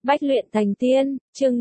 Bách luyện thành tiên, chương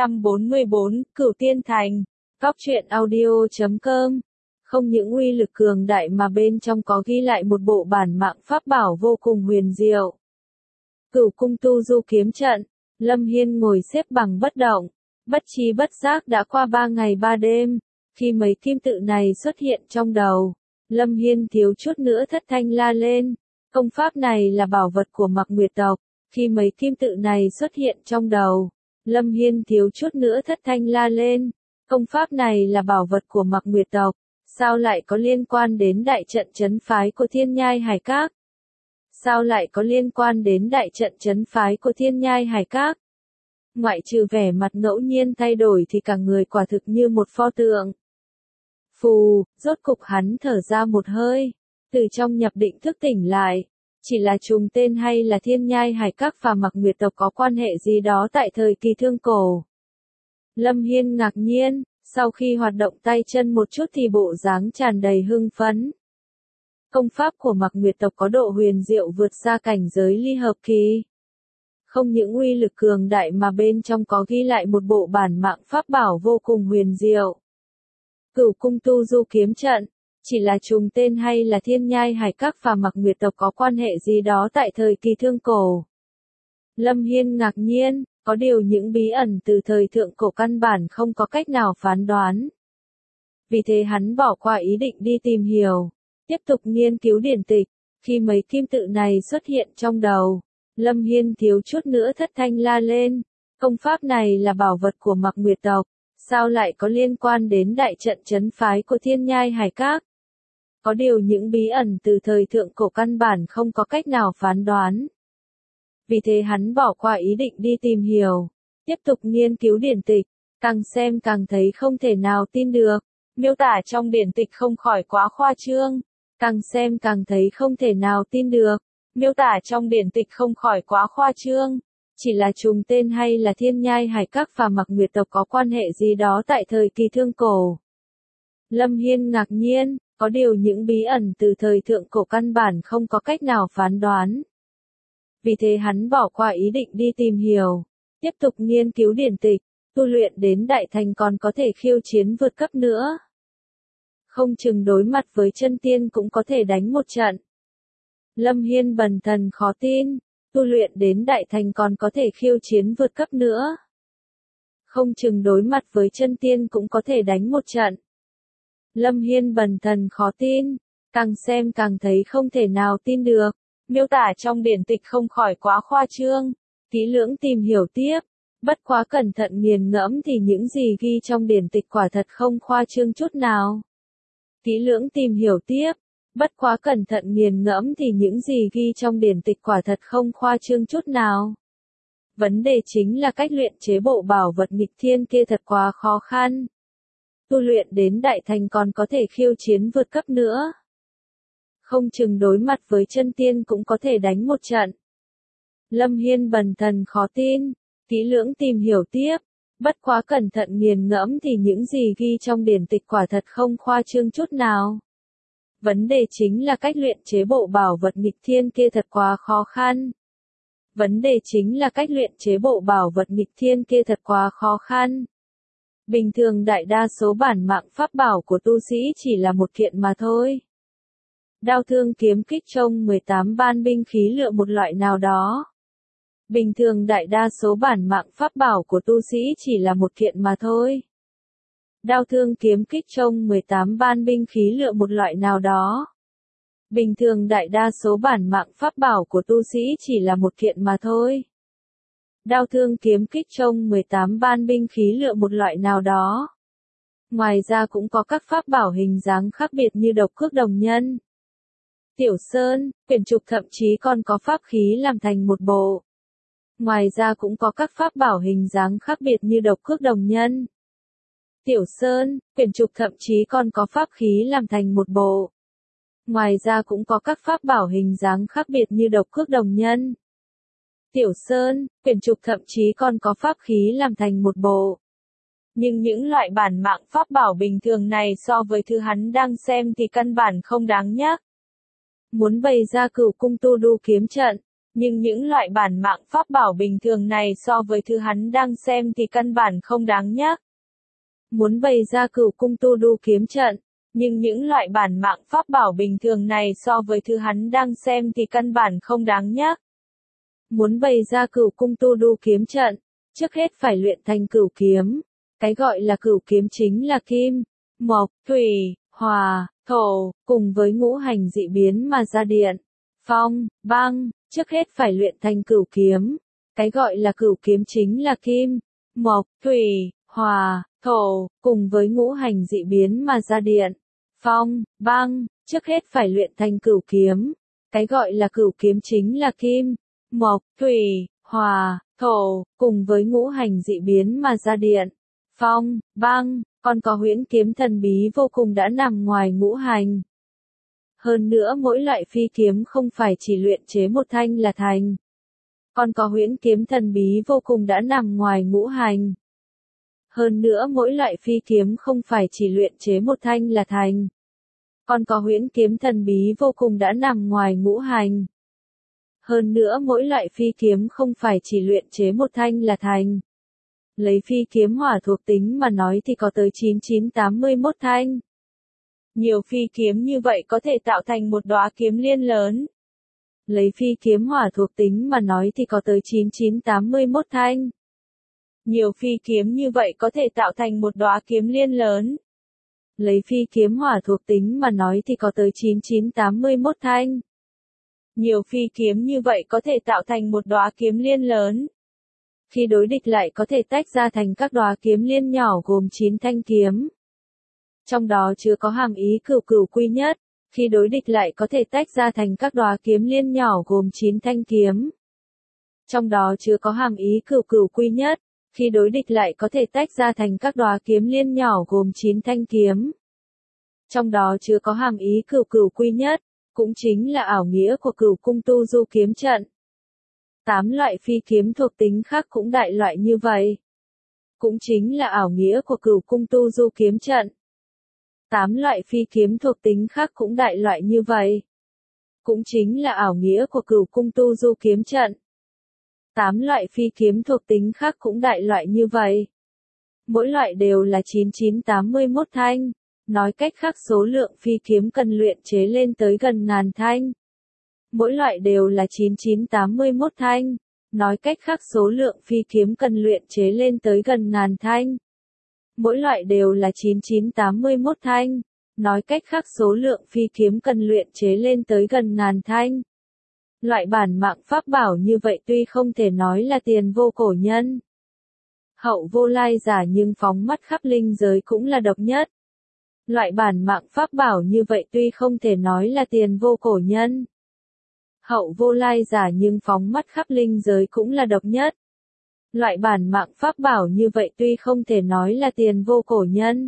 544, Cửu Tiên Thành. Góc truyện audio.com. Không những uy lực cường đại mà bên trong có ghi lại một bộ bản mạng pháp bảo vô cùng huyền diệu. Cửu cung tu du kiếm trận. Lâm Hiên ngồi xếp bằng bất động, bất trí bất giác đã qua 3 ngày 3 đêm. Khi mấy kim tự này xuất hiện trong đầu, Lâm Hiên thiếu chút nữa thất thanh la lên. Công pháp này là bảo vật của Mạc Nguyệt tộc. Khi mấy kim tự này xuất hiện trong đầu, Lâm Hiên thiếu chút nữa thất thanh la lên. Công pháp này là bảo vật của Mạc Nguyệt tộc, sao lại có liên quan đến đại trận trấn phái của Thiên Nhai Hải Các? Sao lại có liên quan đến đại trận trấn phái của Thiên Nhai Hải Các? Ngoại trừ vẻ mặt ngẫu nhiên thay đổi thì cả người quả thực như một pho tượng. Phù, rốt cục hắn thở ra một hơi, từ trong nhập định thức tỉnh lại. Chỉ là trùng tên hay là Thiên Nhai Hải Các và Mạc Nguyệt tộc có quan hệ gì đó tại thời kỳ thương cổ? Lâm Hiên ngạc nhiên, sau khi hoạt động tay chân một chút thì bộ dáng tràn đầy hưng phấn. Công pháp của Mạc Nguyệt tộc có độ huyền diệu vượt xa cảnh giới ly hợp kỳ. Không những uy lực cường đại mà bên trong có ghi lại một bộ bản mạng pháp bảo vô cùng huyền diệu. Cửu cung tu du kiếm trận. Chỉ là trùng tên hay là Thiên Nhai Hải Các và Mạc Nguyệt tộc có quan hệ gì đó tại thời kỳ thương cổ? Lâm Hiên ngạc nhiên, có điều những bí ẩn từ thời thượng cổ căn bản không có cách nào phán đoán. Vì thế hắn bỏ qua ý định đi tìm hiểu, tiếp tục nghiên cứu điển tịch. Khi mấy kim tự này xuất hiện trong đầu, Lâm Hiên thiếu chút nữa thất thanh la lên. Công pháp này là bảo vật của Mạc Nguyệt tộc, sao lại có liên quan đến đại trận trấn phái của Thiên Nhai Hải Các? Có điều những bí ẩn từ thời thượng cổ căn bản không có cách nào phán đoán. Vì thế hắn bỏ qua ý định đi tìm hiểu, tiếp tục nghiên cứu điển tịch, càng xem càng thấy không thể nào tin được. Miêu tả trong điển tịch không khỏi quá khoa trương, càng xem càng thấy không thể nào tin được. Miêu tả trong điển tịch không khỏi quá khoa trương, chỉ là trùng tên hay là Thiên Nhai Hải Các và Mạc Nguyệt tộc có quan hệ gì đó tại thời kỳ thương cổ? Lâm Hiên ngạc nhiên, có điều những bí ẩn từ thời thượng cổ căn bản không có cách nào phán đoán. Vì thế hắn bỏ qua ý định đi tìm hiểu, tiếp tục nghiên cứu điển tịch, tu luyện đến đại thành còn có thể khiêu chiến vượt cấp nữa. Không chừng đối mặt với chân tiên cũng có thể đánh một trận. Lâm Hiên bần thần khó tin, tu luyện đến đại thành còn có thể khiêu chiến vượt cấp nữa. Không chừng đối mặt với chân tiên cũng có thể đánh một trận. Lâm Hiên bần thần khó tin, càng xem càng thấy không thể nào tin được. Miêu tả trong điển tịch không khỏi quá khoa trương, kỹ lưỡng tìm hiểu tiếp, bất quá cẩn thận nghiền ngẫm thì những gì ghi trong điển tịch quả thật không khoa trương chút nào. Kỹ lưỡng tìm hiểu tiếp, bất quá cẩn thận nghiền ngẫm thì những gì ghi trong điển tịch quả thật không khoa trương chút nào. Vấn đề chính là cách luyện chế bộ bảo vật nghịch thiên kia thật quá khó khăn. Tu luyện đến đại thành còn có thể khiêu chiến vượt cấp nữa. Không chừng đối mặt với chân tiên cũng có thể đánh một trận. Lâm Hiên bần thần khó tin, kỹ lưỡng tìm hiểu tiếp, bất quá cẩn thận nghiền ngẫm thì những gì ghi trong điển tịch quả thật không khoa trương chút nào. Vấn đề chính là cách luyện chế bộ bảo vật nghịch thiên kia thật quá khó khăn. Vấn đề chính là cách luyện chế bộ bảo vật nghịch thiên kia thật quá khó khăn. Bình thường đại đa số bản mạng pháp bảo của tu sĩ chỉ là một kiện mà thôi. Đao thương kiếm kích trông 18 ban binh khí lựa một loại nào đó. Bình thường đại đa số bản mạng pháp bảo của tu sĩ chỉ là một kiện mà thôi. Đao thương kiếm kích trông 18 ban binh khí lựa một loại nào đó. Bình thường đại đa số bản mạng pháp bảo của tu sĩ chỉ là một kiện mà thôi. Đao thương kiếm kích trông 18 ban binh khí lựa một loại nào đó. Ngoài ra cũng có các pháp bảo hình dáng khác biệt như độc cước đồng nhân, tiểu sơn, quyển trục, thậm chí còn có pháp khí làm thành một bộ. Ngoài ra cũng có các pháp bảo hình dáng khác biệt như độc cước đồng nhân, tiểu sơn, quyển trục, thậm chí còn có pháp khí làm thành một bộ. Ngoài ra cũng có các pháp bảo hình dáng khác biệt như độc cước đồng nhân, tiểu sơn, quyển trục, thậm chí còn có pháp khí làm thành một bộ. Nhưng những loại bản mạng pháp bảo bình thường này so với thứ hắn đang xem thì căn bản không đáng nhắc. Muốn bày ra cửu cung tu du kiếm trận, Nhưng những loại bản mạng pháp bảo bình thường này so với thứ hắn đang xem thì căn bản không đáng nhắc. Muốn bày ra cửu cung tu đu kiếm trận, nhưng những loại bản mạng pháp bảo bình thường này so với thứ hắn đang xem thì căn bản không đáng nhắc. Muốn bày ra cửu cung tu đu kiếm trận, trước hết phải luyện thành cửu kiếm. Cái gọi là cửu kiếm chính là kim, mộc, thủy, hỏa, thổ, cùng với ngũ hành dị biến mà ra điện, phong, băng, trước hết phải luyện thành cửu kiếm. Cái gọi là cửu kiếm chính là kim, mộc, thủy, hỏa, thổ, cùng với ngũ hành dị biến mà ra điện, phong, băng, trước hết phải luyện thành cửu kiếm. Cái gọi là cửu kiếm chính là kim, mộc, thủy, hỏa, thổ, cùng với ngũ hành dị biến mà ra điện, phong, băng, còn có huyễn kiếm thần bí vô cùng đã nằm ngoài ngũ hành. Hơn nữa mỗi loại phi kiếm không phải chỉ luyện chế một thanh là thành. Còn có huyễn kiếm thần bí vô cùng đã nằm ngoài ngũ hành. Hơn nữa mỗi loại phi kiếm không phải chỉ luyện chế một thanh là thành. Còn có huyễn kiếm thần bí vô cùng đã nằm ngoài ngũ hành. Hơn nữa mỗi loại phi kiếm không phải chỉ luyện chế một thanh là thành. Lấy phi kiếm hỏa thuộc tính mà nói thì có tới 9981 thanh. Nhiều phi kiếm như vậy có thể tạo thành một đóa kiếm liên lớn. Lấy phi kiếm hỏa thuộc tính mà nói thì có tới 9981 thanh. Nhiều phi kiếm như vậy có thể tạo thành một đóa kiếm liên lớn. Lấy phi kiếm hỏa thuộc tính mà nói thì có tới 9981 thanh. Nhiều phi kiếm như vậy có thể tạo thành một đóa kiếm liên lớn. Khi đối địch lại có thể tách ra thành các đóa kiếm liên nhỏ gồm 9 thanh kiếm. Trong đó chứa có hàm ý cửu cửu quy nhất. Khi đối địch lại có thể tách ra thành các đóa kiếm liên nhỏ gồm 9 thanh kiếm. Trong đó chứa có hàm ý cửu cửu quy nhất. Khi đối địch lại có thể tách ra thành các đóa kiếm liên nhỏ gồm 9 thanh kiếm. Trong đó chứa có hàm ý cửu cửu quy nhất, cũng chính là ảo nghĩa của cửu cung tu du kiếm trận. 8 loại phi kiếm thuộc tính khác cũng đại loại như vậy. Cũng chính là ảo nghĩa của cửu cung tu du kiếm trận. 8 loại phi kiếm thuộc tính khác cũng đại loại như vậy. Cũng chính là ảo nghĩa của cửu cung tu du kiếm trận. 8 loại phi kiếm thuộc tính khác cũng đại loại như vậy. Mỗi loại đều là 9981 thanh. Nói cách khác số lượng phi kiếm cần luyện chế lên tới gần ngàn thanh. Mỗi loại đều là 9981 thanh. Nói cách khác số lượng phi kiếm cần luyện chế lên tới gần ngàn thanh. Mỗi loại đều là 9981 thanh. Nói cách khác số lượng phi kiếm cần luyện chế lên tới gần ngàn thanh. Loại bản mạng pháp bảo như vậy tuy không thể nói là tiền vô cổ nhân, hậu vô lai giả nhưng phóng mắt khắp linh giới cũng là độc nhất. Loại bản mạng pháp bảo như vậy tuy không thể nói là tiền vô cổ nhân, hậu vô lai giả nhưng phóng mắt khắp linh giới cũng là độc nhất. Loại bản mạng pháp bảo như vậy tuy không thể nói là tiền vô cổ nhân,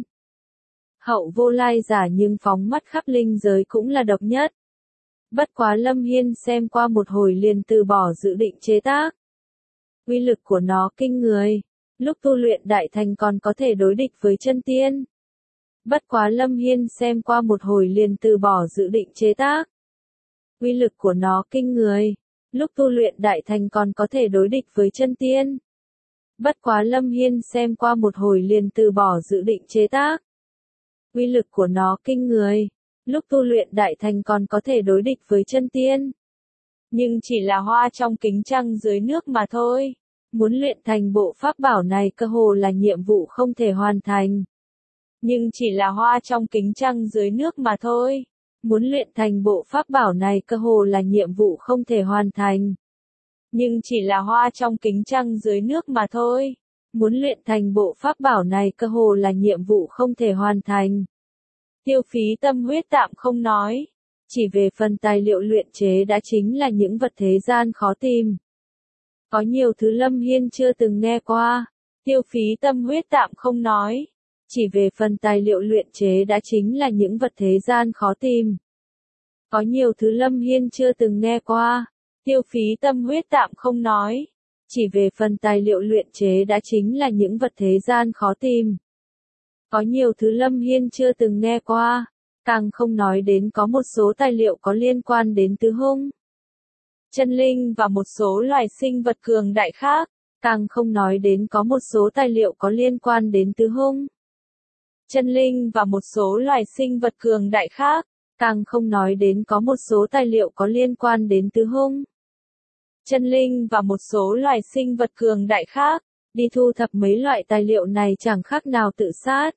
hậu vô lai giả nhưng phóng mắt khắp linh giới cũng là độc nhất. Bất quá Lâm Hiên xem qua một hồi liền từ bỏ dự định chế tác. Uy lực của nó kinh người, lúc tu luyện đại thành còn có thể đối địch với chân tiên. Bất quá Lâm Hiên xem qua một hồi liền từ bỏ dự định chế tác. Uy lực của nó kinh người, lúc tu luyện đại thành còn có thể đối địch với chân tiên. Bất quá Lâm Hiên xem qua một hồi liền từ bỏ dự định chế tác. Uy lực của nó kinh người, lúc tu luyện đại thành còn có thể đối địch với chân tiên. Nhưng chỉ là hoa trong kính trăng dưới nước mà thôi. Muốn luyện thành bộ pháp bảo này cơ hồ là nhiệm vụ không thể hoàn thành. Nhưng chỉ là hoa trong kính trăng dưới nước mà thôi. Muốn luyện thành bộ pháp bảo này cơ hồ là nhiệm vụ không thể hoàn thành. Nhưng chỉ là hoa trong kính trăng dưới nước mà thôi. Muốn luyện thành bộ pháp bảo này cơ hồ là nhiệm vụ không thể hoàn thành. Tiêu phí tâm huyết tạm không nói. Chỉ về phần tài liệu luyện chế đã chính là những vật thế gian khó tìm. Có nhiều thứ Lâm Hiên chưa từng nghe qua. Tiêu phí tâm huyết tạm không nói. Chỉ về phần tài liệu luyện chế đã chính là những vật thế gian khó tìm. Có nhiều thứ Lâm Hiên chưa từng nghe qua. Tiêu phí tâm huyết tạm không nói. Chỉ về phần tài liệu luyện chế đã chính là những vật thế gian khó tìm. Có nhiều thứ Lâm Hiên chưa từng nghe qua. Càng không nói đến có một số tài liệu có liên quan đến tứ hung. chân linh và một số loài sinh vật cường đại khác, càng không nói đến có một số tài liệu có liên quan đến tứ hung. Chân linh và một số loài sinh vật cường đại khác, càng không nói đến có một số tài liệu có liên quan đến tứ hung. Chân linh và một số loài sinh vật cường đại khác, đi thu thập mấy loại tài liệu này chẳng khác nào tự sát.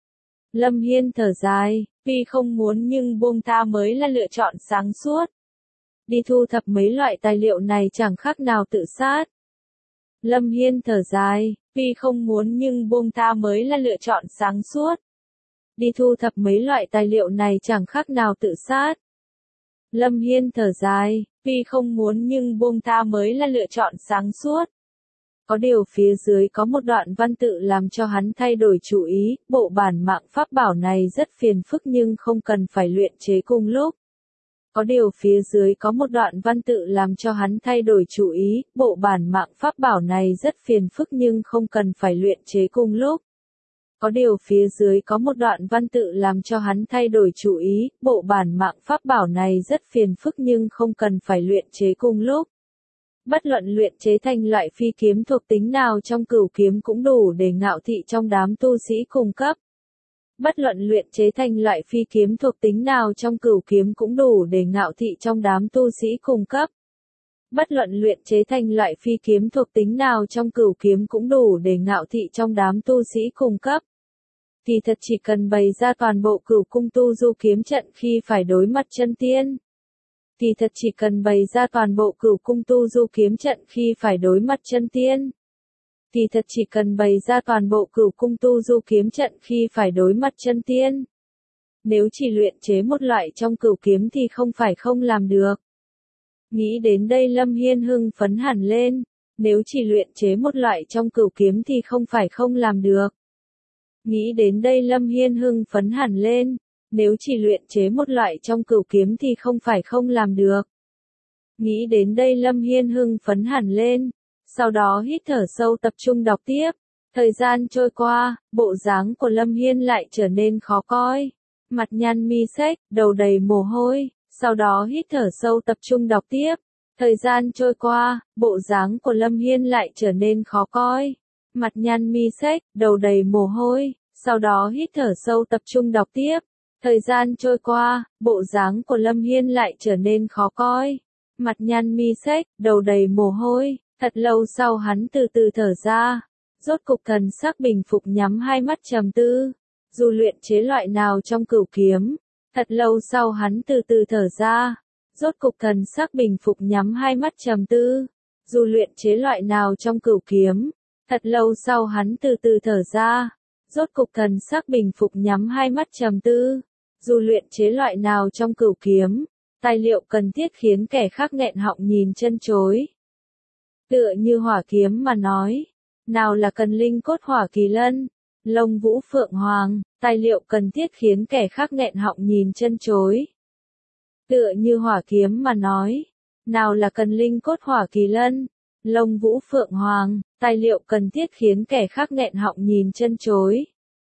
Lâm Hiên thở dài, vì không muốn nhưng buông tha mới là lựa chọn sáng suốt. Đi thu thập mấy loại tài liệu này chẳng khác nào tự sát. Lâm Hiên thở dài, vì không muốn nhưng buông tha mới là lựa chọn sáng suốt. Đi thu thập mấy loại tài liệu này chẳng khác nào tự sát. Lâm Hiên thở dài, vì không muốn nhưng buông tha mới là lựa chọn sáng suốt. Có điều phía dưới có một đoạn văn tự làm cho hắn thay đổi chủ ý, bộ bản mạng pháp bảo này rất phiền phức nhưng không cần phải luyện chế cùng lúc. Có điều phía dưới có một đoạn văn tự làm cho hắn thay đổi chủ ý, bộ bản mạng pháp bảo này rất phiền phức nhưng không cần phải luyện chế cùng lúc. Có điều phía dưới có một đoạn văn tự làm cho hắn thay đổi chủ ý, bộ bản mạng pháp bảo này rất phiền phức nhưng không cần phải luyện chế cùng lúc. Bất luận luyện chế thành loại phi kiếm thuộc tính nào trong cửu kiếm cũng đủ để ngạo thị trong đám tu sĩ cùng cấp. Bất luận luyện chế thành loại phi kiếm thuộc tính nào trong cửu kiếm cũng đủ để ngạo thị trong đám tu sĩ cùng cấp. Bất luận luyện chế thành loại phi kiếm thuộc tính nào trong cửu kiếm cũng đủ để ngạo thị trong đám tu sĩ cùng cấp. Kỳ thật chỉ cần bày ra toàn bộ cửu cung tu du kiếm trận khi phải đối mặt chân tiên. Kỳ thật chỉ cần bày ra toàn bộ cửu cung tu du kiếm trận khi phải đối mặt chân tiên. Kỳ thật chỉ cần bày ra toàn bộ cửu cung tu du kiếm trận khi phải đối mặt chân tiên. Nếu chỉ luyện chế một loại trong cửu kiếm thì không phải không làm được. Nghĩ đến đây Lâm Hiên hưng phấn hẳn lên, nếu chỉ luyện chế một loại trong cửu kiếm thì không phải không làm được. Nghĩ đến đây Lâm Hiên hưng phấn hẳn lên, nếu chỉ luyện chế một loại trong cửu kiếm thì không phải không làm được. Nghĩ đến đây Lâm Hiên hưng phấn hẳn lên, sau đó hít thở sâu tập trung đọc tiếp. Thời gian trôi qua, bộ dáng của Lâm Hiên lại trở nên khó coi. Mặt nhăn mi xếch, đầu đầy mồ hôi, sau đó hít thở sâu tập trung đọc tiếp. Thời gian trôi qua, bộ dáng của Lâm Hiên lại trở nên khó coi. Mặt nhăn mi xếch, đầu đầy mồ hôi, sau đó hít thở sâu tập trung đọc tiếp. Thời gian trôi qua, bộ dáng của Lâm Hiên lại trở nên khó coi. Mặt nhăn mi xếch, đầu đầy mồ hôi, thật lâu sau hắn từ từ thở ra. Rốt cục thần sắc bình phục nhắm hai mắt trầm tư. Dù luyện chế loại nào trong cửu kiếm, thật lâu sau hắn từ từ thở ra. Rốt cục thần sắc bình phục nhắm hai mắt trầm tư. Dù luyện chế loại nào trong cửu kiếm, thật lâu sau hắn từ từ thở ra. Rốt cục thần sắc bình phục nhắm hai mắt trầm tư. Dù luyện chế loại nào trong cửu kiếm, tài liệu cần thiết khiến kẻ khác nghẹn họng nhìn chân chối. Tựa như hỏa kiếm mà nói, nào là cần linh cốt hỏa kỳ lân, lông vũ phượng hoàng, tài liệu cần thiết khiến kẻ khác nghẹn họng nhìn chân chối. Tựa như hỏa kiếm mà nói, nào là cần linh cốt hỏa kỳ lân, lông vũ phượng hoàng, tài liệu cần thiết khiến kẻ khác nghẹn họng nhìn chân chối.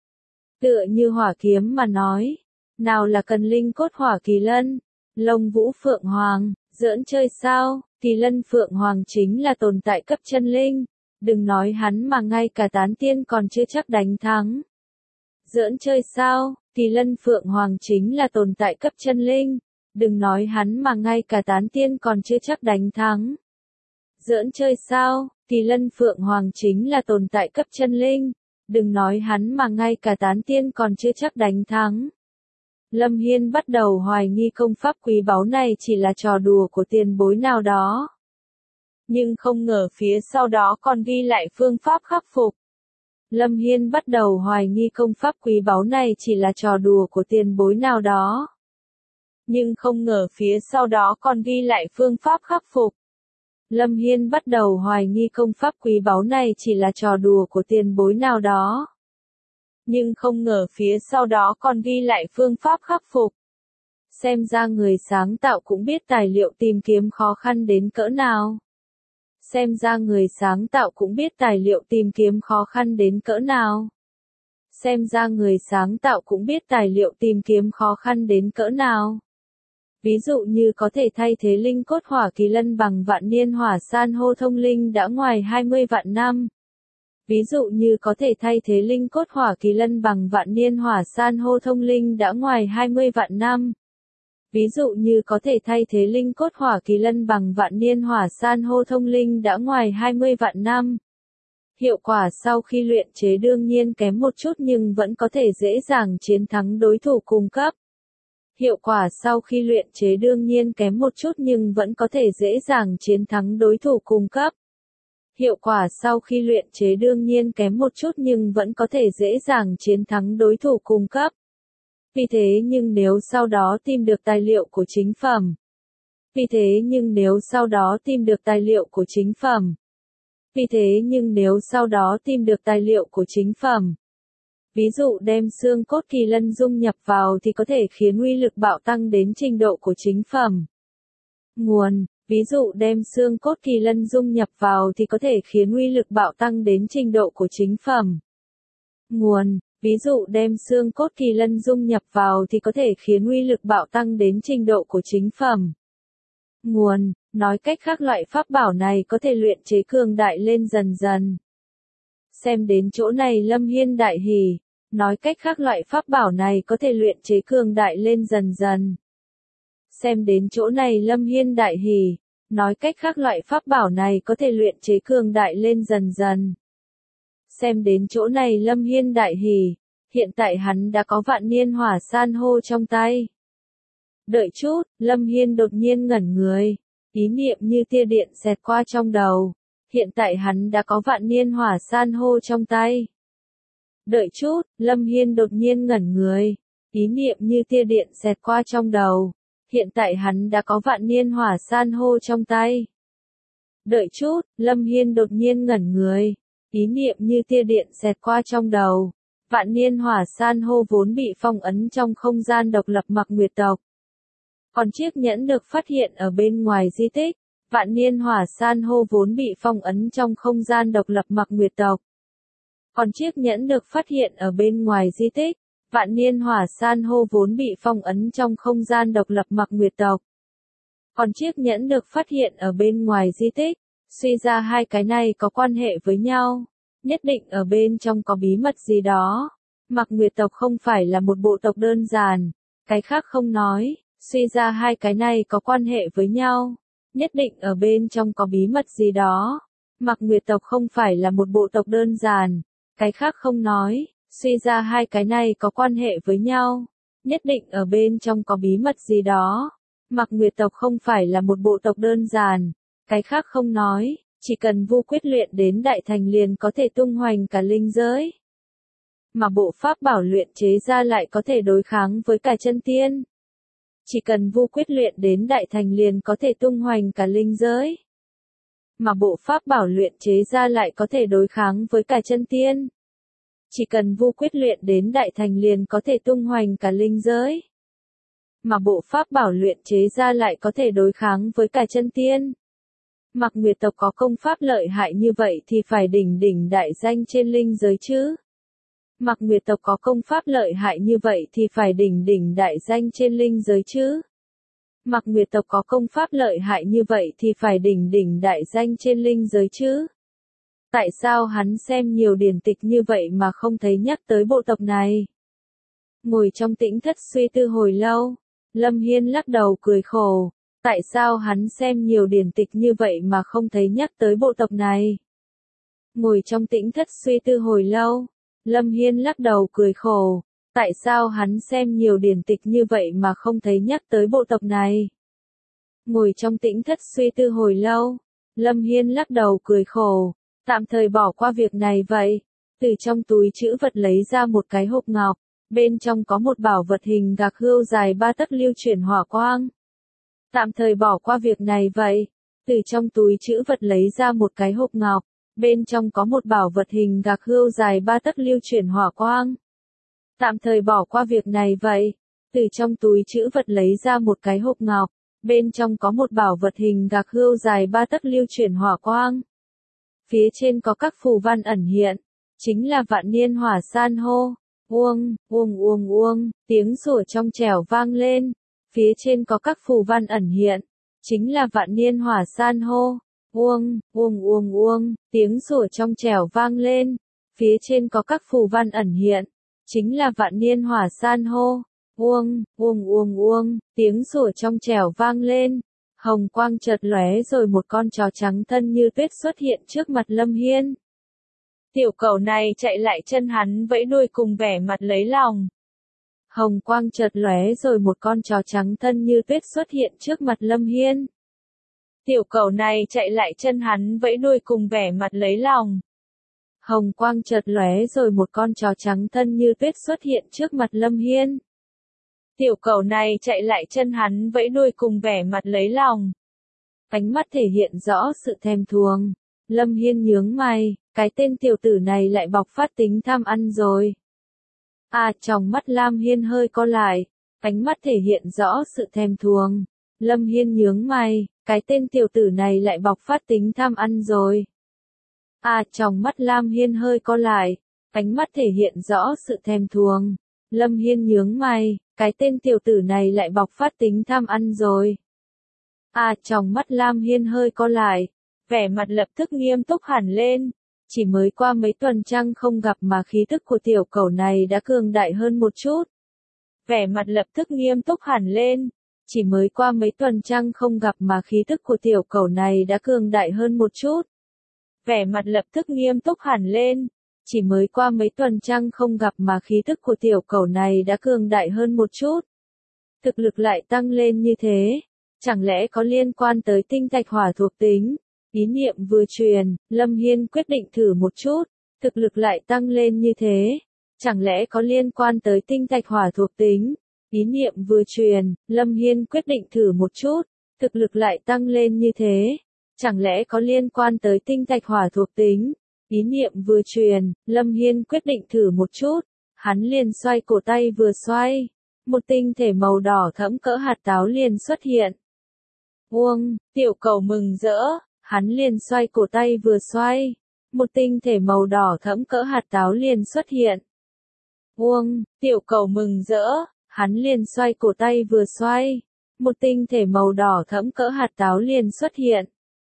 Tựa như hỏa kiếm mà nói, nào là cần linh cốt hỏa kỳ lân, lông vũ phượng hoàng, giỡn chơi sao, kỳ lân phượng hoàng chính là tồn tại cấp chân linh, đừng nói hắn mà ngay cả tán tiên còn chưa chắc đánh thắng. Giỡn chơi sao, kỳ lân phượng hoàng chính là tồn tại cấp chân linh, đừng nói hắn mà ngay cả tán tiên còn chưa chắc đánh thắng. Giỡn chơi sao, kỳ lân phượng hoàng chính là tồn tại cấp chân linh, đừng nói hắn mà ngay cả tán tiên còn chưa chắc đánh thắng. Lâm Hiên bắt đầu hoài nghi công pháp quý báu này chỉ là trò đùa của tiền bối nào đó. Nhưng không ngờ phía sau đó còn ghi lại phương pháp khắc phục. Lâm Hiên bắt đầu hoài nghi công pháp quý báu này chỉ là trò đùa của tiền bối nào đó. Nhưng không ngờ phía sau đó còn ghi lại phương pháp khắc phục. Lâm Hiên bắt đầu hoài nghi công pháp quý báu này chỉ là trò đùa của tiền bối nào đó. Nhưng không ngờ phía sau đó còn ghi lại phương pháp khắc phục. Xem ra người sáng tạo cũng biết tài liệu tìm kiếm khó khăn đến cỡ nào. Xem ra người sáng tạo cũng biết tài liệu tìm kiếm khó khăn đến cỡ nào. Xem ra người sáng tạo cũng biết tài liệu tìm kiếm khó khăn đến cỡ nào. Ví dụ như có thể thay thế linh cốt hỏa kỳ lân bằng vạn niên hỏa san hô thông linh đã ngoài 20 vạn năm. Ví dụ như có thể thay thế linh cốt hỏa kỳ lân bằng vạn niên hỏa san hô thông linh đã ngoài 20 vạn năm. Ví dụ như có thể thay thế linh cốt hỏa kỳ lân bằng vạn niên hỏa san hô thông linh đã ngoài 20 vạn năm. Hiệu quả sau khi luyện chế đương nhiên kém một chút nhưng vẫn có thể dễ dàng chiến thắng đối thủ cùng cấp. Hiệu quả sau khi luyện chế đương nhiên kém một chút nhưng vẫn có thể dễ dàng chiến thắng đối thủ cùng cấp. Hiệu quả sau khi luyện chế đương nhiên kém một chút nhưng vẫn có thể dễ dàng chiến thắng đối thủ cùng cấp. Vì thế nhưng nếu sau đó tìm được tài liệu của chính phẩm. Vì thế nhưng nếu sau đó tìm được tài liệu của chính phẩm. Vì thế nhưng nếu sau đó tìm được tài liệu của chính phẩm. Ví dụ đem xương cốt kỳ lân dung nhập vào thì có thể khiến uy lực bạo tăng đến trình độ của chính phẩm. Nguồn. Ví dụ đem xương cốt kỳ lân dung nhập vào thì có thể khiến uy lực bạo tăng đến trình độ của chính phẩm. Nguồn. Ví dụ đem xương cốt kỳ lân dung nhập vào thì có thể khiến uy lực bạo tăng đến trình độ của chính phẩm. Nguồn. Nói cách khác loại pháp bảo này có thể luyện chế cường đại lên dần dần. Xem đến chỗ này Lâm Hiên đại hỉ. Nói cách khác loại pháp bảo này có thể luyện chế cường đại lên dần dần. Xem đến chỗ này Lâm Hiên đại hỉ. Nói cách khác loại pháp bảo này có thể luyện chế cường đại lên dần dần. Xem đến chỗ này Lâm Hiên đại hỉ. Hiện tại hắn đã có vạn niên hỏa san hô trong tay. Đợi chút, Lâm Hiên đột nhiên ngẩn người. Ý niệm như tia điện xẹt qua trong đầu. Hiện tại hắn đã có vạn niên hỏa san hô trong tay. Đợi chút, Lâm Hiên đột nhiên ngẩn người. Ý niệm như tia điện xẹt qua trong đầu. Hiện tại hắn đã có vạn niên hỏa san hô trong tay. Đợi chút, Lâm Hiên đột nhiên ngẩn người. Ý niệm như tia điện xẹt qua trong đầu. Vạn niên hỏa san hô vốn bị phong ấn trong không gian độc lập Mặc Nguyệt tộc. Còn chiếc nhẫn được phát hiện ở bên ngoài di tích. Vạn niên hỏa san hô vốn bị phong ấn trong không gian độc lập Mặc Nguyệt tộc. Còn chiếc nhẫn được phát hiện ở bên ngoài di tích. Vạn niên hỏa san hô vốn bị phong ấn trong không gian độc lập Mặc Nguyệt tộc. Còn chiếc nhẫn được phát hiện ở bên ngoài di tích. Suy ra hai cái này có quan hệ với nhau. Nhất định ở bên trong có bí mật gì đó. Mặc Nguyệt tộc không phải là một bộ tộc đơn giản. Cái khác không nói. Suy ra hai cái này có quan hệ với nhau. Nhất định ở bên trong có bí mật gì đó. Mặc Nguyệt tộc không phải là một bộ tộc đơn giản. Cái khác không nói. Suy ra hai cái này có quan hệ với nhau. Nhất định ở bên trong có bí mật gì đó. Mặc Nguyệt tộc không phải là một bộ tộc đơn giản. Cái khác không nói. Chỉ cần Vu quyết luyện đến đại thành liền có thể tung hoành cả linh giới. Mà bộ pháp bảo luyện chế ra lại có thể đối kháng với cả chân tiên. Chỉ cần Vu quyết luyện đến đại thành liền có thể tung hoành cả linh giới. Mà bộ pháp bảo luyện chế ra lại có thể đối kháng với cả chân tiên. Chỉ cần Vu quyết luyện đến đại thành liền có thể tung hoành cả linh giới. Mà bộ pháp bảo luyện chế ra lại có thể đối kháng với cả chân tiên. Mặc Nguyệt tộc có công pháp lợi hại như vậy thì phải đỉnh đại danh trên linh giới chứ. Mặc Nguyệt tộc có công pháp lợi hại như vậy thì phải đỉnh đại danh trên linh giới chứ. Mặc Nguyệt tộc có công pháp lợi hại như vậy thì phải đỉnh đại danh trên linh giới chứ. Tại sao hắn xem nhiều điển tịch như vậy mà không thấy nhắc tới bộ tộc này? Ngồi trong tĩnh thất suy tư hồi lâu, Lâm Hiên lắc đầu cười khổ. Tại sao hắn xem nhiều điển tịch như vậy mà không thấy nhắc tới bộ tộc này? Ngồi trong tĩnh thất suy tư hồi lâu, Lâm Hiên lắc đầu cười khổ. Tại sao hắn xem nhiều điển tịch như vậy mà không thấy nhắc tới bộ tộc này? Ngồi trong tĩnh thất suy tư hồi lâu, Lâm Hiên lắc đầu cười khổ. Tạm thời bỏ qua việc này vậy. Từ trong túi trữ vật lấy ra một cái hộp ngọc. Bên trong có một bảo vật hình gạc hươu dài 3 tấc lưu chuyển hỏa quang. Tạm thời bỏ qua việc này vậy. Từ trong túi trữ vật lấy ra một cái hộp ngọc. Bên trong có một bảo vật hình gạc hươu dài 3 tấc lưu chuyển hỏa quang. Tạm thời bỏ qua việc này vậy. Từ trong túi trữ vật lấy ra một cái hộp ngọc. Bên trong có một bảo vật hình gạc hươu dài 3 tấc lưu chuyển hỏa quang. Phía trên có các phù văn ẩn hiện. Chính là vạn niên hỏa san hô. Uông, uông uông uông, tiếng sủa trong trẻo vang lên. phía trên có các phù văn ẩn hiện, chính là vạn niên hỏa san hô. Uông, uông uông uông, tiếng sủa trong trẻo vang lên, phía trên có các phù văn ẩn hiện, chính là vạn niên hỏa san hô. Uông, uông uông uông, tiếng sủa trong trẻo vang lên, hồng quang chợt lóe rồi một con chó trắng thân như tuyết xuất hiện trước mặt Lâm Hiên. Tiểu cẩu này chạy lại chân hắn vẫy đuôi cùng vẻ mặt lấy lòng. Hồng quang chợt lóe rồi một con chó trắng thân như tuyết xuất hiện trước mặt Lâm Hiên. Tiểu cẩu này chạy lại chân hắn vẫy đuôi cùng vẻ mặt lấy lòng. Hồng quang chợt lóe rồi một con chó trắng thân như tuyết xuất hiện trước mặt Lâm Hiên. Tiểu cẩu này chạy lại chân hắn vẫy đuôi cùng vẻ mặt lấy lòng. Ánh mắt thể hiện rõ sự thèm thuồng. Lâm Hiên nhướng mày, cái tên tiểu tử này lại bộc phát tính tham ăn rồi. Trong mắt Lam Hiên hơi co lại, ánh mắt thể hiện rõ sự thèm thuồng. Lâm Hiên nhướng mày, cái tên tiểu tử này lại bộc phát tính tham ăn rồi. Trong mắt Lam Hiên hơi co lại, ánh mắt thể hiện rõ sự thèm thuồng. Lâm Hiên nhướng mày, cái tên tiểu tử này lại bộc phát tính tham ăn rồi. Trong mắt Lam Hiên hơi co lại, vẻ mặt lập tức nghiêm túc hẳn lên. Chỉ mới qua mấy tuần trăng không gặp mà khí tức của tiểu cẩu này đã cường đại hơn một chút. Vẻ mặt lập tức nghiêm túc hẳn lên. Chỉ mới qua mấy tuần trăng không gặp mà khí tức của tiểu cẩu này đã cường đại hơn một chút. Vẻ mặt lập tức nghiêm túc hẳn lên. Chỉ mới qua mấy tuần trăng không gặp mà khí tức của tiểu cẩu này đã cường đại hơn một chút. Thực lực lại tăng lên như thế, chẳng lẽ có liên quan tới tinh thạch hỏa thuộc tính? Ý niệm vừa truyền, Lâm Hiên quyết định thử một chút, thực lực lại tăng lên như thế, chẳng lẽ có liên quan tới tinh thạch hỏa thuộc tính? Ý niệm vừa truyền, Lâm Hiên quyết định thử một chút, thực lực lại tăng lên như thế, chẳng lẽ có liên quan tới tinh thạch hỏa thuộc tính? Ý niệm vừa truyền, Lâm Hiên quyết định thử một chút, hắn liền xoay cổ tay vừa xoay, một tinh thể màu đỏ thẫm cỡ hạt táo liền xuất hiện. Uông, tiểu cẩu mừng rỡ, hắn liền xoay cổ tay vừa xoay, một tinh thể màu đỏ thẫm cỡ hạt táo liền xuất hiện. Uông, tiểu cẩu mừng rỡ, hắn liền xoay cổ tay vừa xoay, một tinh thể màu đỏ thẫm cỡ hạt táo liền xuất hiện.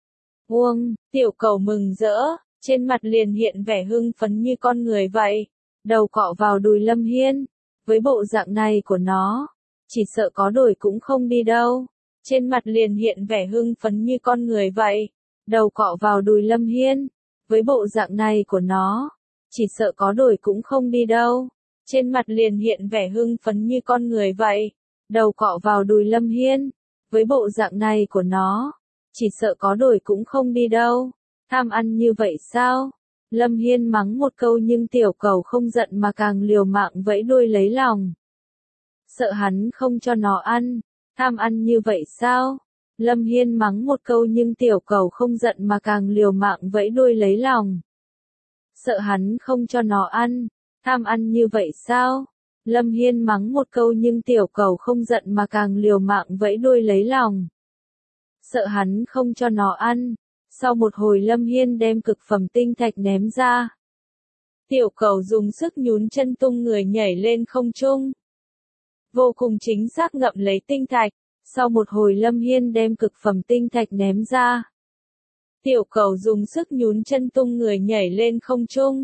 Uông, tiểu cẩu mừng rỡ, trên mặt liền hiện vẻ hưng phấn như con người vậy, đầu cọ vào đùi Lâm Hiên, với bộ dạng này của nó, chỉ sợ có đổi cũng không đi đâu, trên mặt liền hiện vẻ hưng phấn như con người vậy, đầu cọ vào đùi Lâm Hiên, với bộ dạng này của nó, chỉ sợ có đổi cũng không đi đâu, trên mặt liền hiện vẻ hưng phấn như con người vậy, đầu cọ vào đùi Lâm Hiên, với bộ dạng này của nó, chỉ sợ có đổi cũng không đi đâu. Tham ăn như vậy sao? Lâm Hiên mắng một câu nhưng tiểu cẩu không giận mà càng liều mạng vẫy đuôi lấy lòng. Sợ hắn không cho nó ăn. Tham ăn như vậy sao? Lâm Hiên mắng một câu nhưng tiểu cẩu không giận mà càng liều mạng vẫy đuôi lấy lòng. Sợ hắn không cho nó ăn. Tham ăn như vậy sao? Lâm Hiên mắng một câu nhưng tiểu cẩu không giận mà càng liều mạng vẫy đuôi lấy lòng. Sợ hắn không cho nó ăn. Sau một hồi Lâm Hiên đem cực phẩm tinh thạch ném ra. Tiểu cẩu dùng sức nhún chân tung người nhảy lên không trung. Vô cùng chính xác ngậm lấy tinh thạch. Sau một hồi Lâm Hiên đem cực phẩm tinh thạch ném ra. Tiểu cẩu dùng sức nhún chân tung người nhảy lên không trung.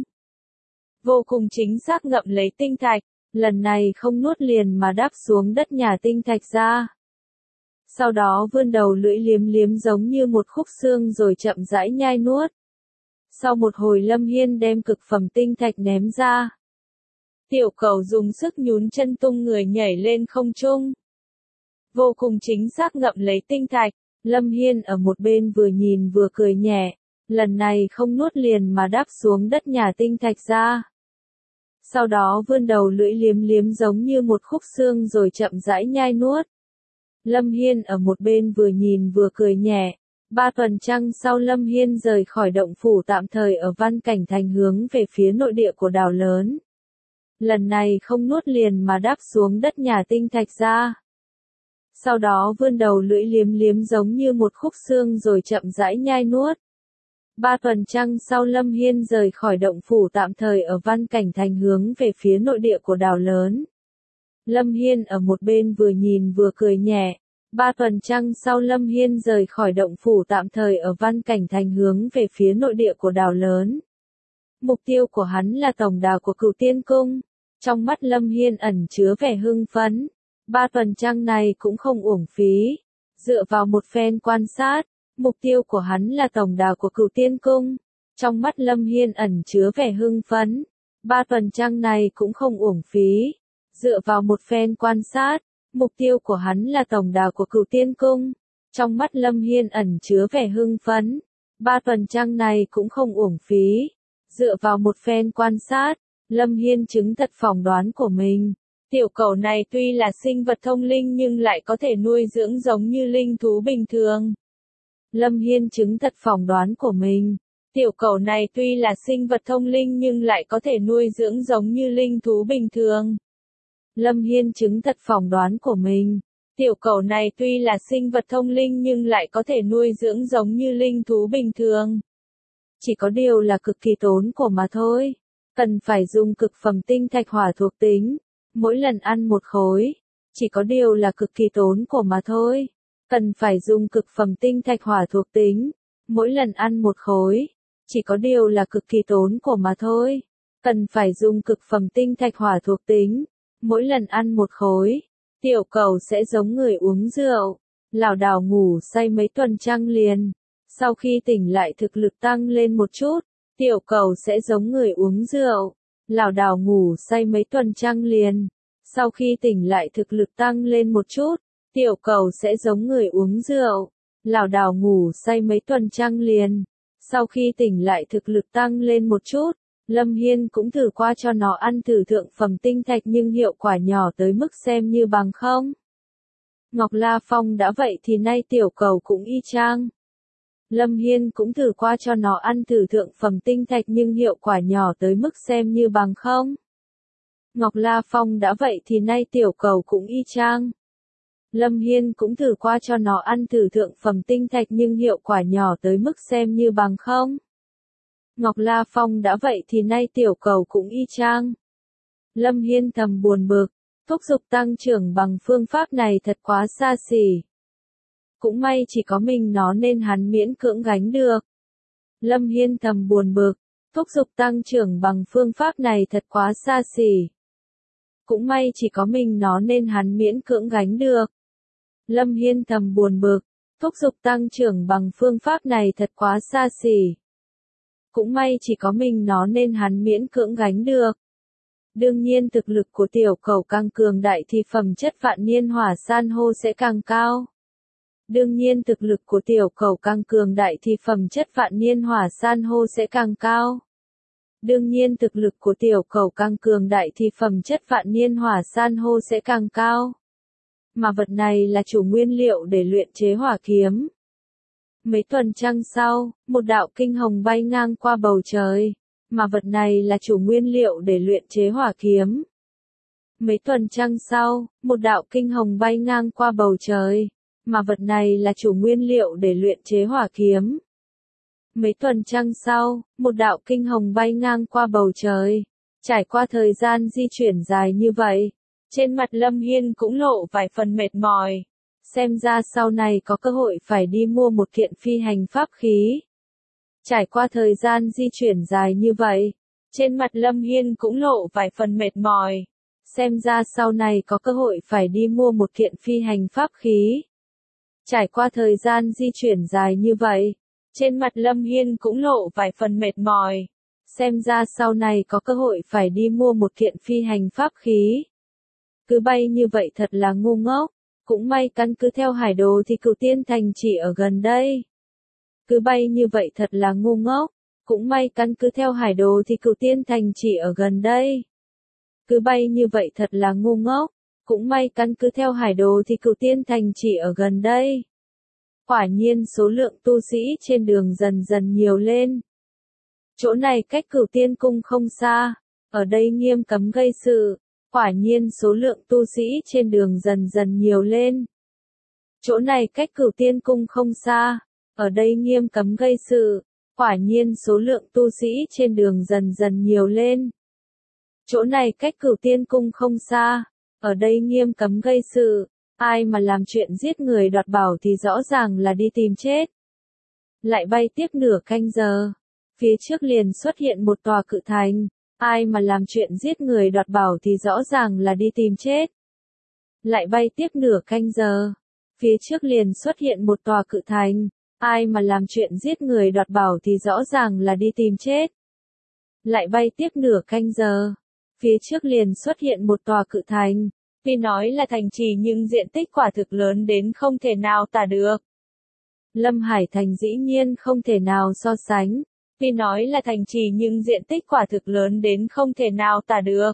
Vô cùng chính xác ngậm lấy tinh thạch. Lần này không nuốt liền mà đáp xuống đất nhà tinh thạch ra. Sau đó vươn đầu lưỡi liếm liếm giống như một khúc xương rồi chậm rãi nhai nuốt. Sau một hồi Lâm Hiên đem cực phẩm tinh thạch ném ra. Tiểu cẩu dùng sức nhún chân tung người nhảy lên không trung. Vô cùng chính xác ngậm lấy tinh thạch, Lâm Hiên ở một bên vừa nhìn vừa cười nhẹ, lần này không nuốt liền mà đáp xuống đất nhà tinh thạch ra. Sau đó vươn đầu lưỡi liếm liếm giống như một khúc xương rồi chậm rãi nhai nuốt. Lâm Hiên ở một bên vừa nhìn vừa cười nhẹ. 3 tuần trăng sau Lâm Hiên rời khỏi động phủ tạm thời ở Văn Cảnh Thành hướng về phía nội địa của đảo lớn. Lần này không nuốt liền mà đáp xuống đất nhà tinh thạch ra. Sau đó vươn đầu lưỡi liếm liếm giống như một khúc xương rồi chậm rãi nhai nuốt. 3 tuần trăng sau Lâm Hiên rời khỏi động phủ tạm thời ở Văn Cảnh Thành hướng về phía nội địa của đảo lớn. Lâm Hiên ở một bên vừa nhìn vừa cười nhẹ. 3 tuần trăng sau Lâm Hiên rời khỏi động phủ tạm thời ở Văn Cảnh Thành hướng về phía nội địa của đảo lớn. Mục tiêu của hắn là tổng đảo của Cửu Tiên Cung. Trong mắt Lâm Hiên ẩn chứa vẻ hưng phấn. 3 tuần trăng này cũng không uổng phí. Dựa vào một phen quan sát, mục tiêu của hắn là tổng đảo của Cửu Tiên Cung. Trong mắt Lâm Hiên ẩn chứa vẻ hưng phấn. 3 tuần trăng này cũng không uổng phí. Dựa vào một phen quan sát, mục tiêu của hắn là tổng đảo của Cửu Tiên Cung. Trong mắt Lâm Hiên ẩn chứa vẻ hưng phấn. 3 tuần trăng này cũng không uổng phí. Dựa vào một phen quan sát, Lâm Hiên chứng thật phỏng đoán của mình. Tiểu cẩu này tuy là sinh vật thông linh nhưng lại có thể nuôi dưỡng giống như linh thú bình thường. Lâm Hiên chứng thật phỏng đoán của mình. Tiểu cẩu này tuy là sinh vật thông linh nhưng lại có thể nuôi dưỡng giống như linh thú bình thường. Lâm Hiên chứng thật phỏng đoán của mình. Tiểu cẩu này tuy là sinh vật thông linh nhưng lại có thể nuôi dưỡng giống như linh thú bình thường. Chỉ có điều là cực kỳ tốn của mà thôi. Cần phải dùng cực phẩm tinh thạch hỏa thuộc tính. Mỗi lần ăn một khối. Chỉ có điều là cực kỳ tốn của mà thôi. Cần phải dùng cực phẩm tinh thạch hỏa thuộc tính. Mỗi lần ăn một khối. Chỉ có điều là cực kỳ tốn của mà thôi. Cần phải dùng cực phẩm tinh thạch hỏa thuộc tính. Mỗi lần ăn một khối. Tiểu cẩu sẽ giống người uống rượu. Lảo đảo ngủ say mấy tuần trăng liền. Sau khi tỉnh lại thực lực tăng lên một chút. Tiểu cẩu sẽ giống người uống rượu. Lảo đảo ngủ say mấy tuần trăng liền. Sau khi tỉnh lại thực lực tăng lên một chút. Tiểu cẩu sẽ giống người uống rượu. Lảo đảo ngủ say mấy tuần trăng liền. Sau khi tỉnh lại thực lực tăng lên một chút. Lâm Hiên cũng thử qua cho nó ăn thử thượng phẩm tinh thạch nhưng hiệu quả nhỏ tới mức xem như bằng không. Ngọc La Phong đã vậy thì nay tiểu cẩu cũng y chang. Lâm Hiên cũng thử qua cho nó ăn thử thượng phẩm tinh thạch nhưng hiệu quả nhỏ tới mức xem như bằng không. Ngọc La Phong đã vậy thì nay tiểu cẩu cũng y chang. Lâm Hiên cũng thử qua cho nó ăn thử thượng phẩm tinh thạch nhưng hiệu quả nhỏ tới mức xem như bằng không. Ngọc La Phong đã vậy thì nay tiểu cẩu cũng y chang. Lâm Hiên thầm buồn bực, thúc giục tăng trưởng bằng phương pháp này thật quá xa xỉ. Cũng may chỉ có mình nó nên hắn miễn cưỡng gánh được. Lâm Hiên thầm buồn bực, thúc giục tăng trưởng bằng phương pháp này thật quá xa xỉ. Cũng may chỉ có mình nó nên hắn miễn cưỡng gánh được. Lâm Hiên thầm buồn bực, thúc giục tăng trưởng bằng phương pháp này thật quá xa xỉ. Cũng may chỉ có mình nó nên hắn miễn cưỡng gánh được. Đương nhiên thực lực của tiểu cẩu càng cường đại thì phẩm chất vạn niên hỏa san hô sẽ càng cao. Đương nhiên thực lực của tiểu cẩu càng cường đại thì phẩm chất vạn niên hỏa san hô sẽ càng cao. Đương nhiên thực lực của tiểu cẩu càng cường đại thì phẩm chất vạn niên hỏa san hô sẽ càng cao. Mà vật này là chủ nguyên liệu để luyện chế hỏa kiếm. Mấy tuần trăng sau, một đạo kinh hồng bay ngang qua bầu trời. Mà vật này là chủ nguyên liệu để luyện chế hỏa kiếm. Mấy tuần trăng sau, một đạo kinh hồng bay ngang qua bầu trời. Mà vật này là chủ nguyên liệu để luyện chế hỏa kiếm. Mấy tuần trăng sau, một đạo kinh hồng bay ngang qua bầu trời. Trải qua thời gian di chuyển dài như vậy, trên mặt Lâm Hiên cũng lộ vài phần mệt mỏi. Xem ra sau này có cơ hội phải đi mua một kiện phi hành pháp khí. Trải qua thời gian di chuyển dài như vậy, trên mặt Lâm Hiên cũng lộ vài phần mệt mỏi. Xem ra sau này có cơ hội phải đi mua một kiện phi hành pháp khí. Trải qua thời gian di chuyển dài như vậy, trên mặt Lâm Hiên cũng lộ vài phần mệt mỏi. Xem ra sau này có cơ hội phải đi mua một kiện phi hành pháp khí. Cứ bay như vậy thật là ngu ngốc. Cũng may căn cứ theo hải đồ thì Cửu Tiên Thành chỉ ở gần đây. Cứ bay như vậy thật là ngu ngốc. Cũng may căn cứ theo hải đồ thì Cửu Tiên Thành chỉ ở gần đây. Cứ bay như vậy thật là ngu ngốc. Cũng may căn cứ theo hải đồ thì Cửu Tiên Thành chỉ ở gần đây. Quả nhiên số lượng tu sĩ trên đường dần dần nhiều lên. Chỗ này cách Cửu Tiên Cung không xa. Ở đây nghiêm cấm gây sự. Quả nhiên số lượng tu sĩ trên đường dần dần nhiều lên. Chỗ này cách Cửu Tiên Cung không xa. Ở đây nghiêm cấm gây sự. Quả nhiên số lượng tu sĩ trên đường dần dần nhiều lên. Chỗ này cách Cửu Tiên Cung không xa. Ở đây nghiêm cấm gây sự, ai mà làm chuyện giết người đoạt bảo thì rõ ràng là đi tìm chết. Lại bay tiếp nửa canh giờ, phía trước liền xuất hiện một tòa cự thành, ai mà làm chuyện giết người đoạt bảo thì rõ ràng là đi tìm chết. Lại bay tiếp nửa canh giờ, phía trước liền xuất hiện một tòa cự thành, ai mà làm chuyện giết người đoạt bảo thì rõ ràng là đi tìm chết. Lại bay tiếp nửa canh giờ, phía trước liền xuất hiện một tòa cự thành, tuy nói là thành trì nhưng diện tích quả thực lớn đến không thể nào tả được. Lâm Hải Thành dĩ nhiên không thể nào so sánh, tuy nói là thành trì nhưng diện tích quả thực lớn đến không thể nào tả được.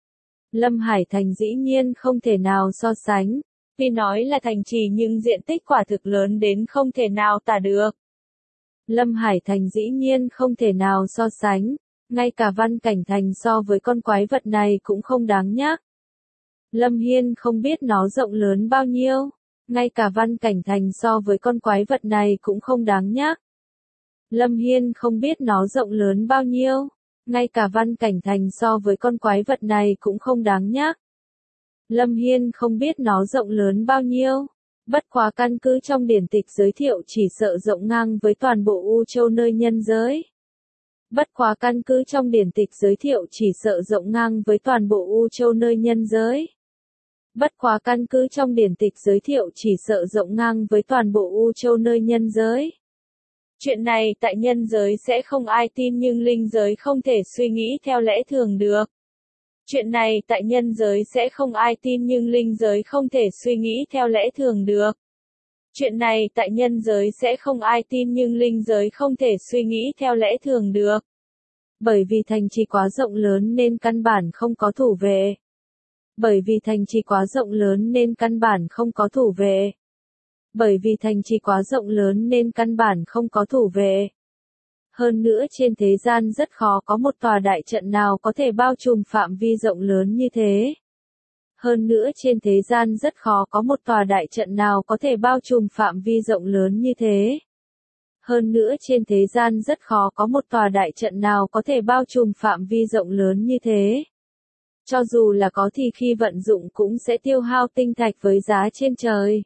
Lâm Hải Thành dĩ nhiên không thể nào so sánh, tuy nói là thành trì nhưng diện tích quả thực lớn đến không thể nào tả được. Lâm Hải Thành dĩ nhiên không thể nào so sánh, ngay cả Văn Cảnh Thành so với con quái vật này cũng không đáng nhắc. Lâm Hiên không biết nó rộng lớn bao nhiêu, ngay cả Văn Cảnh Thành so với con quái vật này cũng không đáng nhắc. Lâm Hiên không biết nó rộng lớn bao nhiêu, ngay cả Văn Cảnh Thành so với con quái vật này cũng không đáng nhắc. Lâm Hiên không biết nó rộng lớn bao nhiêu, bất quá căn cứ trong điển tịch giới thiệu chỉ sợ rộng ngang với toàn bộ U Châu nơi nhân giới. Bất quá căn cứ trong điển tịch giới thiệu chỉ sợ rộng ngang với toàn bộ U Châu nơi nhân giới. Bất quá căn cứ trong điển tịch giới thiệu chỉ sợ rộng ngang với toàn bộ U Châu nơi nhân giới. Chuyện này tại nhân giới sẽ không ai tin nhưng linh giới không thể suy nghĩ theo lẽ thường được. Chuyện này tại nhân giới sẽ không ai tin nhưng linh giới không thể suy nghĩ theo lẽ thường được. Chuyện này tại nhân giới sẽ không ai tin nhưng linh giới không thể suy nghĩ theo lẽ thường được. Bởi vì thành trì quá rộng lớn nên căn bản không có thủ vệ. Bởi vì thành trì quá rộng lớn nên căn bản không có thủ vệ. Bởi vì thành trì quá rộng lớn nên căn bản không có thủ vệ. Hơn nữa trên thế gian rất khó có một tòa đại trận nào có thể bao trùm phạm vi rộng lớn như thế. Hơn nữa trên thế gian rất khó có một tòa đại trận nào có thể bao trùm phạm vi rộng lớn như thế. Hơn nữa trên thế gian rất khó có một tòa đại trận nào có thể bao trùm phạm vi rộng lớn như thế. Cho dù là có thì khi vận dụng cũng sẽ tiêu hao tinh thạch với giá trên trời.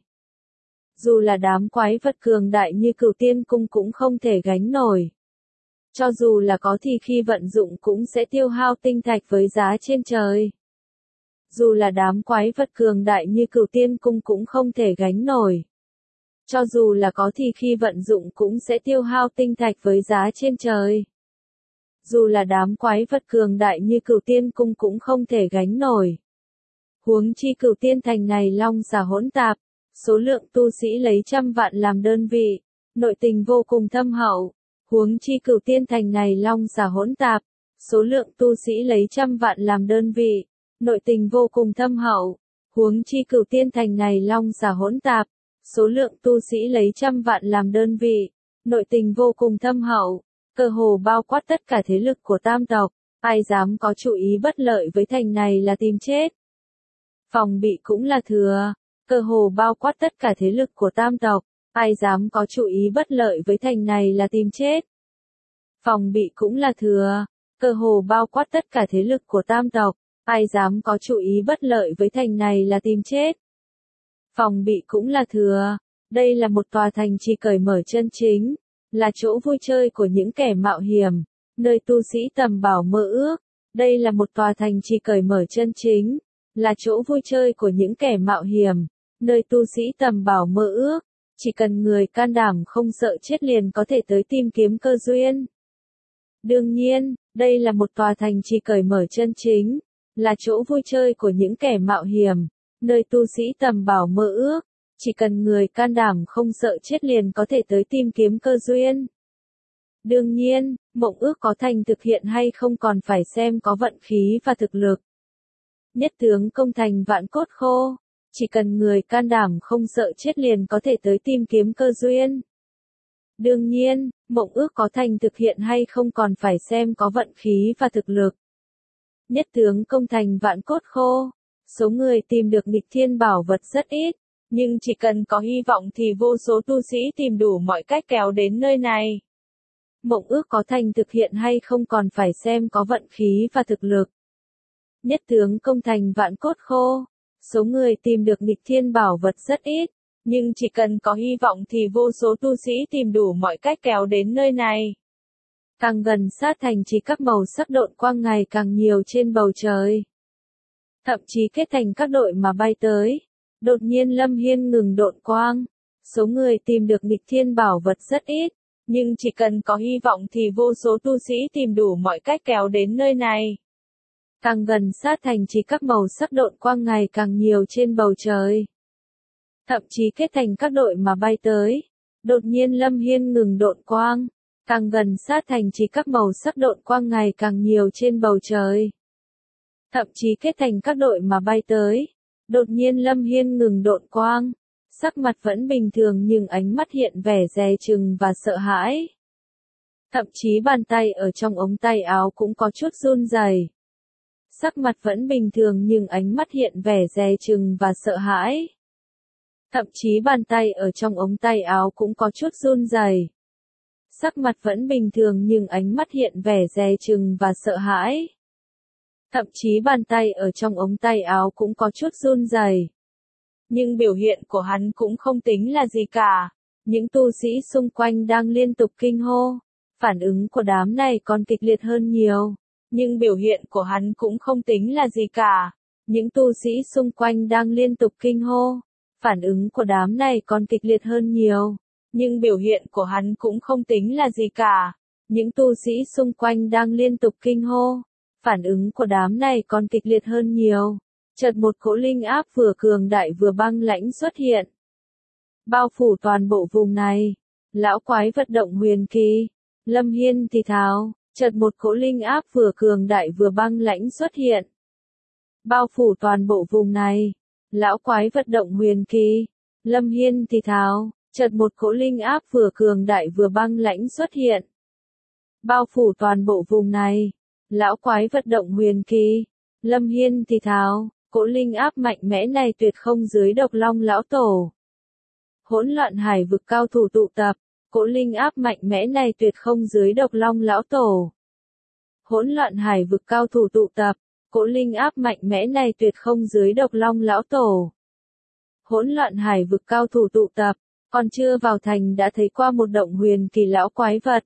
Dù là đám quái vật cường đại như Cửu Tiên Cung cũng không thể gánh nổi. Cho dù là có thì khi vận dụng cũng sẽ tiêu hao tinh thạch với giá trên trời. Dù là đám quái vật cường đại như Cửu Tiên Cung cũng không thể gánh nổi. Cho dù là có thì khi vận dụng cũng sẽ tiêu hao tinh thạch với giá trên trời. Dù là đám quái vật cường đại như Cửu Tiên Cung cũng không thể gánh nổi. Huống chi Cửu Tiên Thành này long xà hỗn tạp, số lượng tu sĩ lấy trăm vạn làm đơn vị, nội tình vô cùng thâm hậu. Huống chi Cửu Tiên Thành này long xà hỗn tạp, số lượng tu sĩ lấy trăm vạn làm đơn vị, nội tình vô cùng thâm hậu. Huống chi Cửu Tiên Thành này long xà hỗn tạp, số lượng tu sĩ lấy trăm vạn làm đơn vị, nội tình vô cùng thâm hậu, cơ hồ bao quát tất cả thế lực của tam tộc, ai dám có chủ ý bất lợi với thành này là tìm chết. Phòng bị cũng là thừa, cơ hồ bao quát tất cả thế lực của tam tộc, ai dám có chủ ý bất lợi với thành này là tìm chết. Phòng bị cũng là thừa, cơ hồ bao quát tất cả thế lực của tam tộc, ai dám có chủ ý bất lợi với thành này là tìm chết. Phòng bị cũng là thừa, đây là một tòa thành trì cởi mở chân chính, là chỗ vui chơi của những kẻ mạo hiểm, nơi tu sĩ tầm bảo mơ ước. Đây là một tòa thành trì cởi mở chân chính, là chỗ vui chơi của những kẻ mạo hiểm, nơi tu sĩ tầm bảo mơ ước. Chỉ cần người can đảm không sợ chết liền có thể tới tìm kiếm cơ duyên. Đương nhiên, đây là một tòa thành trì cởi mở chân chính, là chỗ vui chơi của những kẻ mạo hiểm, nơi tu sĩ tầm bảo mơ ước. Chỉ cần người can đảm không sợ chết liền có thể tới tìm kiếm cơ duyên. Đương nhiên, mộng ước có thành thực hiện hay không còn phải xem có vận khí và thực lực. Nhất tướng công thành vạn cốt khô. Chỉ cần người can đảm không sợ chết liền có thể tới tìm kiếm cơ duyên. Đương nhiên, mộng ước có thành thực hiện hay không còn phải xem có vận khí và thực lực. Nhất tướng công thành vạn cốt khô. Số người tìm được nghịch thiên bảo vật rất ít, nhưng chỉ cần có hy vọng thì vô số tu sĩ tìm đủ mọi cách kéo đến nơi này. Mộng ước có thành thực hiện hay không còn phải xem có vận khí và thực lực. Nhất tướng công thành vạn cốt khô. Số người tìm được nghịch thiên bảo vật rất ít, nhưng chỉ cần có hy vọng thì vô số tu sĩ tìm đủ mọi cách kéo đến nơi này. Càng gần sát thành trì các màu sắc độn quang ngày càng nhiều trên bầu trời. Thậm chí kết thành các đội mà bay tới. Đột nhiên Lâm Hiên ngừng độn quang. Số người tìm được nghịch thiên bảo vật rất ít, nhưng chỉ cần có hy vọng thì vô số tu sĩ tìm đủ mọi cách kéo đến nơi này. Càng gần sát thành trì các màu sắc độn quang ngày càng nhiều trên bầu trời. Thậm chí kết thành các đội mà bay tới. Đột nhiên Lâm Hiên ngừng độn quang. Càng gần sát thành trì các màu sắc độn quang ngày càng nhiều trên bầu trời. Thậm chí kết thành các đội mà bay tới. Đột nhiên Lâm Hiên ngừng độn quang. Sắc mặt vẫn bình thường nhưng ánh mắt hiện vẻ dè chừng và sợ hãi. Thậm chí bàn tay ở trong ống tay áo cũng có chút run rẩy. Sắc mặt vẫn bình thường nhưng ánh mắt hiện vẻ dè chừng và sợ hãi. Thậm chí bàn tay ở trong ống tay áo cũng có chút run rẩy. Sắc mặt vẫn bình thường nhưng ánh mắt hiện vẻ dè chừng và sợ hãi. Thậm chí bàn tay ở trong ống tay áo cũng có chút run rẩy. Nhưng biểu hiện của hắn cũng không tính là gì cả. Những tu sĩ xung quanh đang liên tục kinh hô. Phản ứng của đám này còn kịch liệt hơn nhiều. Nhưng biểu hiện của hắn cũng không tính là gì cả. Những tu sĩ xung quanh đang liên tục kinh hô. Phản ứng của đám này còn kịch liệt hơn nhiều. Nhưng biểu hiện của hắn cũng không tính là gì cả. Những tu sĩ xung quanh đang liên tục kinh hô. Phản ứng của đám này còn kịch liệt hơn nhiều. Chợt một cỗ linh áp vừa cường đại vừa băng lãnh xuất hiện. Bao phủ toàn bộ vùng này. Lão quái vật động huyền kỳ. Lâm Hiên thì thào. Chợt một cỗ linh áp vừa cường đại vừa băng lãnh xuất hiện. Bao phủ toàn bộ vùng này. Lão quái vật động huyền kỳ. Lâm Hiên thì thào. Chợt một cỗ linh áp vừa cường đại vừa băng lãnh xuất hiện. Bao phủ toàn bộ vùng này. Lão quái vật động huyền kỳ. Lâm Hiên thì thào. Cỗ linh áp mạnh mẽ này tuyệt không dưới độc long lão tổ. Hỗn loạn hải vực cao thủ tụ tập. Cỗ linh áp mạnh mẽ này tuyệt không dưới độc long lão tổ. Hỗn loạn hải vực cao thủ tụ tập. Cỗ linh áp mạnh mẽ này tuyệt không dưới độc long lão tổ. Hỗn loạn hải vực cao thủ tụ tập. Còn chưa vào thành đã thấy qua một động huyền kỳ lão quái vật.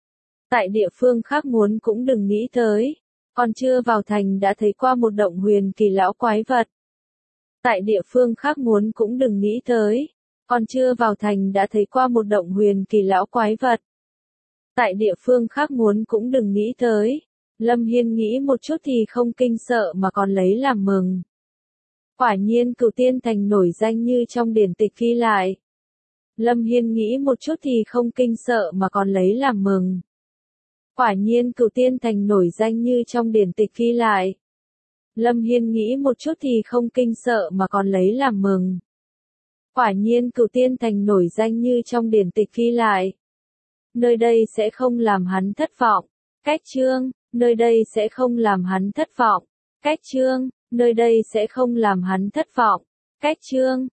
Tại địa phương khác muốn cũng đừng nghĩ tới. Còn chưa vào thành đã thấy qua một động huyền kỳ lão quái vật. Tại địa phương khác muốn cũng đừng nghĩ tới. Còn chưa vào thành đã thấy qua một động huyền kỳ lão quái vật. Tại địa phương khác muốn cũng đừng nghĩ tới. Lâm Hiên nghĩ một chút thì không kinh sợ mà còn lấy làm mừng. Quả nhiên Cửu Tiên Thành nổi danh như trong điển tịch ghi lại. Lâm Hiên nghĩ một chút thì không kinh sợ mà còn lấy làm mừng. Quả nhiên Cửu Tiên Thành nổi danh như trong điển tịch ghi lại. Lâm Hiên nghĩ một chút thì không kinh sợ mà còn lấy làm mừng. Quả nhiên Cửu Tiên Thành nổi danh như trong điển tịch ghi lại. Nơi đây sẽ không làm hắn thất vọng. Cách chương, nơi đây sẽ không làm hắn thất vọng. Cách chương, nơi đây sẽ không làm hắn thất vọng. Cách chương.